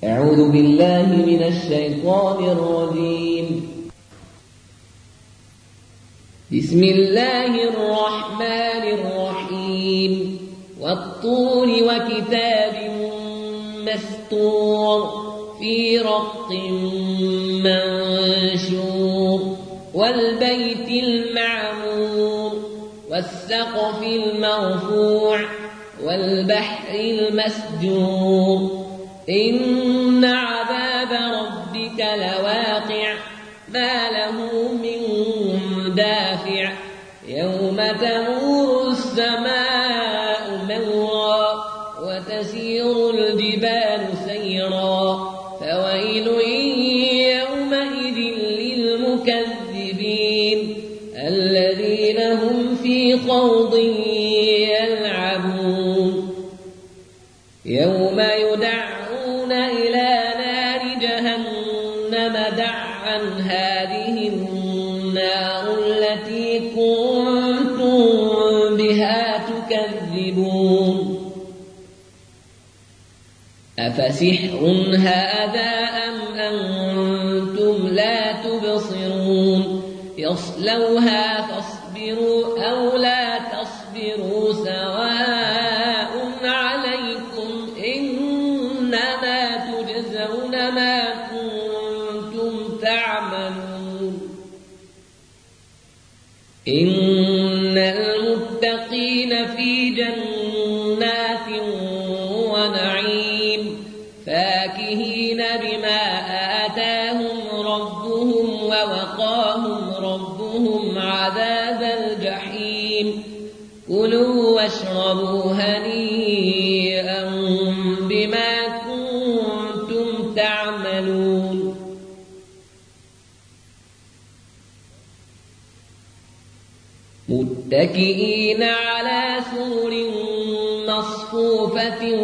أعوذ بالله من الشيطان الرجيم. بسم الله الرحمن الرحيم. والطور وكتاب مسطور في رق منشور والبيت المعمور والسقف المرفوع والبحر المسجور إن عذاب ربك لواقع ما له من دافع يوم تمور السماء مورا وتسير الجبال سيرا فويل يومئذ للمكذبين الذين هم في خوض يلعبون يوم يدعون إلى نار جهنم دعا هذه النار التي كنتم بها تكذبون أفسحر هذا أم أنتم لا تبصرون يصلوها فاصبروا أو لا تصبروا سواء عليكم إنما تجزون ما كنتم تعملون إن المتقين في جنات ونعيم فاكهين بما آتاهم ربهم ووقاهم ربهم عذاب الجحيم كلوا واشربوا هنيئا بما كنتم تعملون متكئين على سور مصفوفة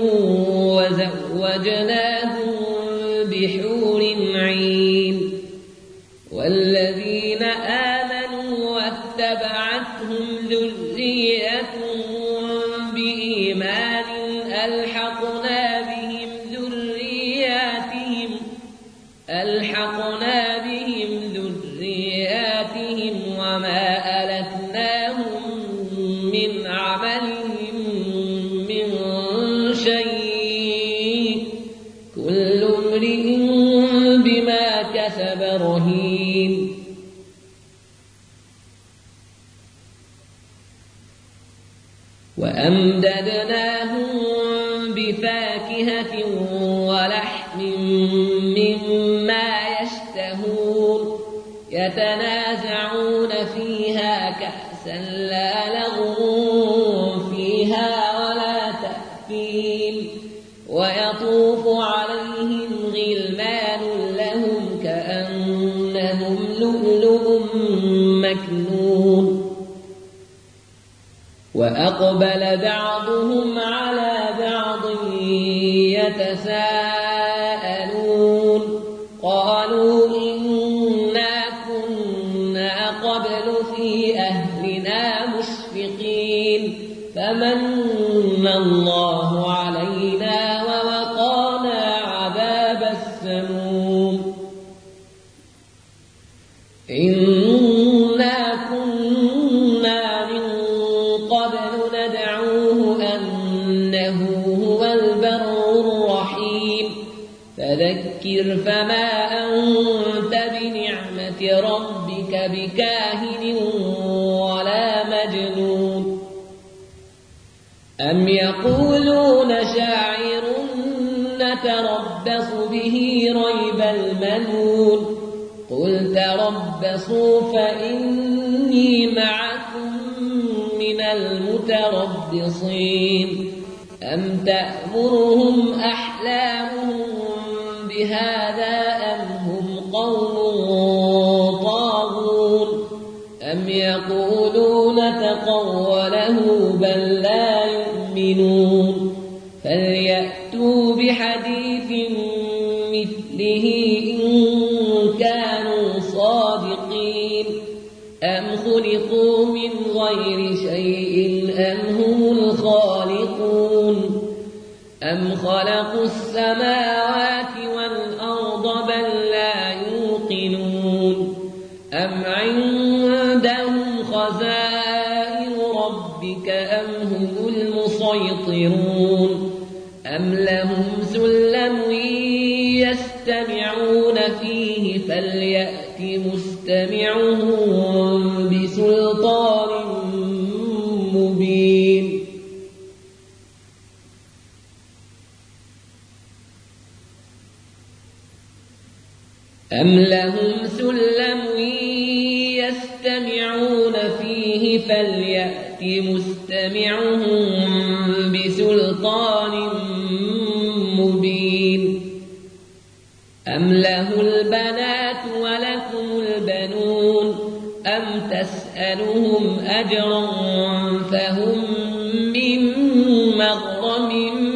وزوجناهم بحور عين والذين آمنوا واتبعتهم ذريتهم بإيمان ألحقنا بهم ذرياتهم وما ألتناهم من عملهم من شيء كل امرئ بما كسب رهين وأمددناهم بفاكهة ولحم مما يشتهون يتنازعون فيها كأسا لا لغو فيها ولا تأثيم ويطوف عليهم غلمان لهم كأنهم لؤلؤ مكنون وأقبل بعضهم على بعض يتساءلون قالوا إنا كنا قبل في أهلنا مشفقين فمن الله علينا ووقانا عذاب السموم إنا كنا من قبل ندعوه أنه هو البر الرحيم فذكر فما أنت بنعمة ربك بكاهن ولا مجنون أم يقولون شاعر نتربص به ريب المنون قل تربصوا فإني معكم من المتربصين أم تأمرهم أحلامهم بهذا أم هم قوم طاغون أم يقولون تقوله بل لا يؤمنون فليأتوا بحديث مثله إن كانوا صادقين أم خلقوا من غير شيء أم هم الخالقون أم خلقوا السماوات والأرض بل لا يوقنون أم عندهم خزائن ربك أم هم المسيطرون أم لهم سلم يستمعون فيه فليأت مستمعهم بسلطان مبين أم لهم سلم يستمعون فيه فليأت مستمعهم بسلطان مبين أم له البنات ولكم البنون أم تسألهم أجرا فهم من مغرم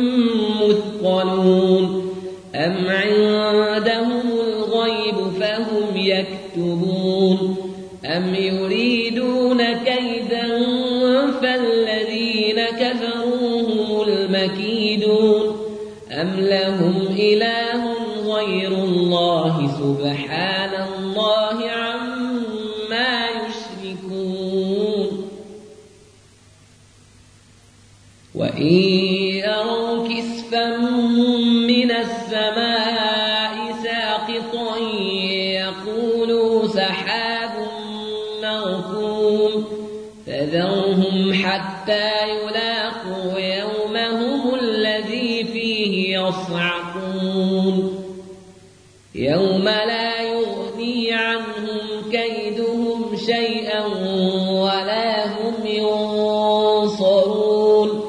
مثقلون أم عندهم الغيب فهم يكتبون أم يريدون كيدا فالذين كفروا هم المكيدون أم لهم إله غير الله سبحان الله عما يشركون وإن يروا كسفا من السماء ساقطا يقولوا سحاب مركوم فذرهم حتى يلاقوا يومهم الذي فيه يصعقون يوم لا يغني عنهم كيدهم شيئا ولا هم ينصرون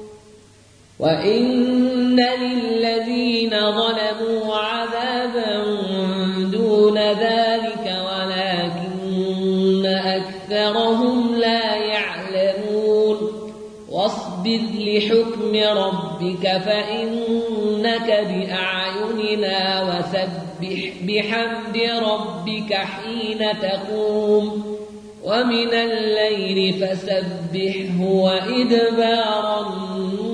وإن للذين ظلموا عذابا دون ذلك ولكن أكثرهم لا يعلمون واصبر لحكم ربك فإنك بأعيننا وسبح بحمد ربك حين تقوم ومن الليل فسبحه وإدبار النجوم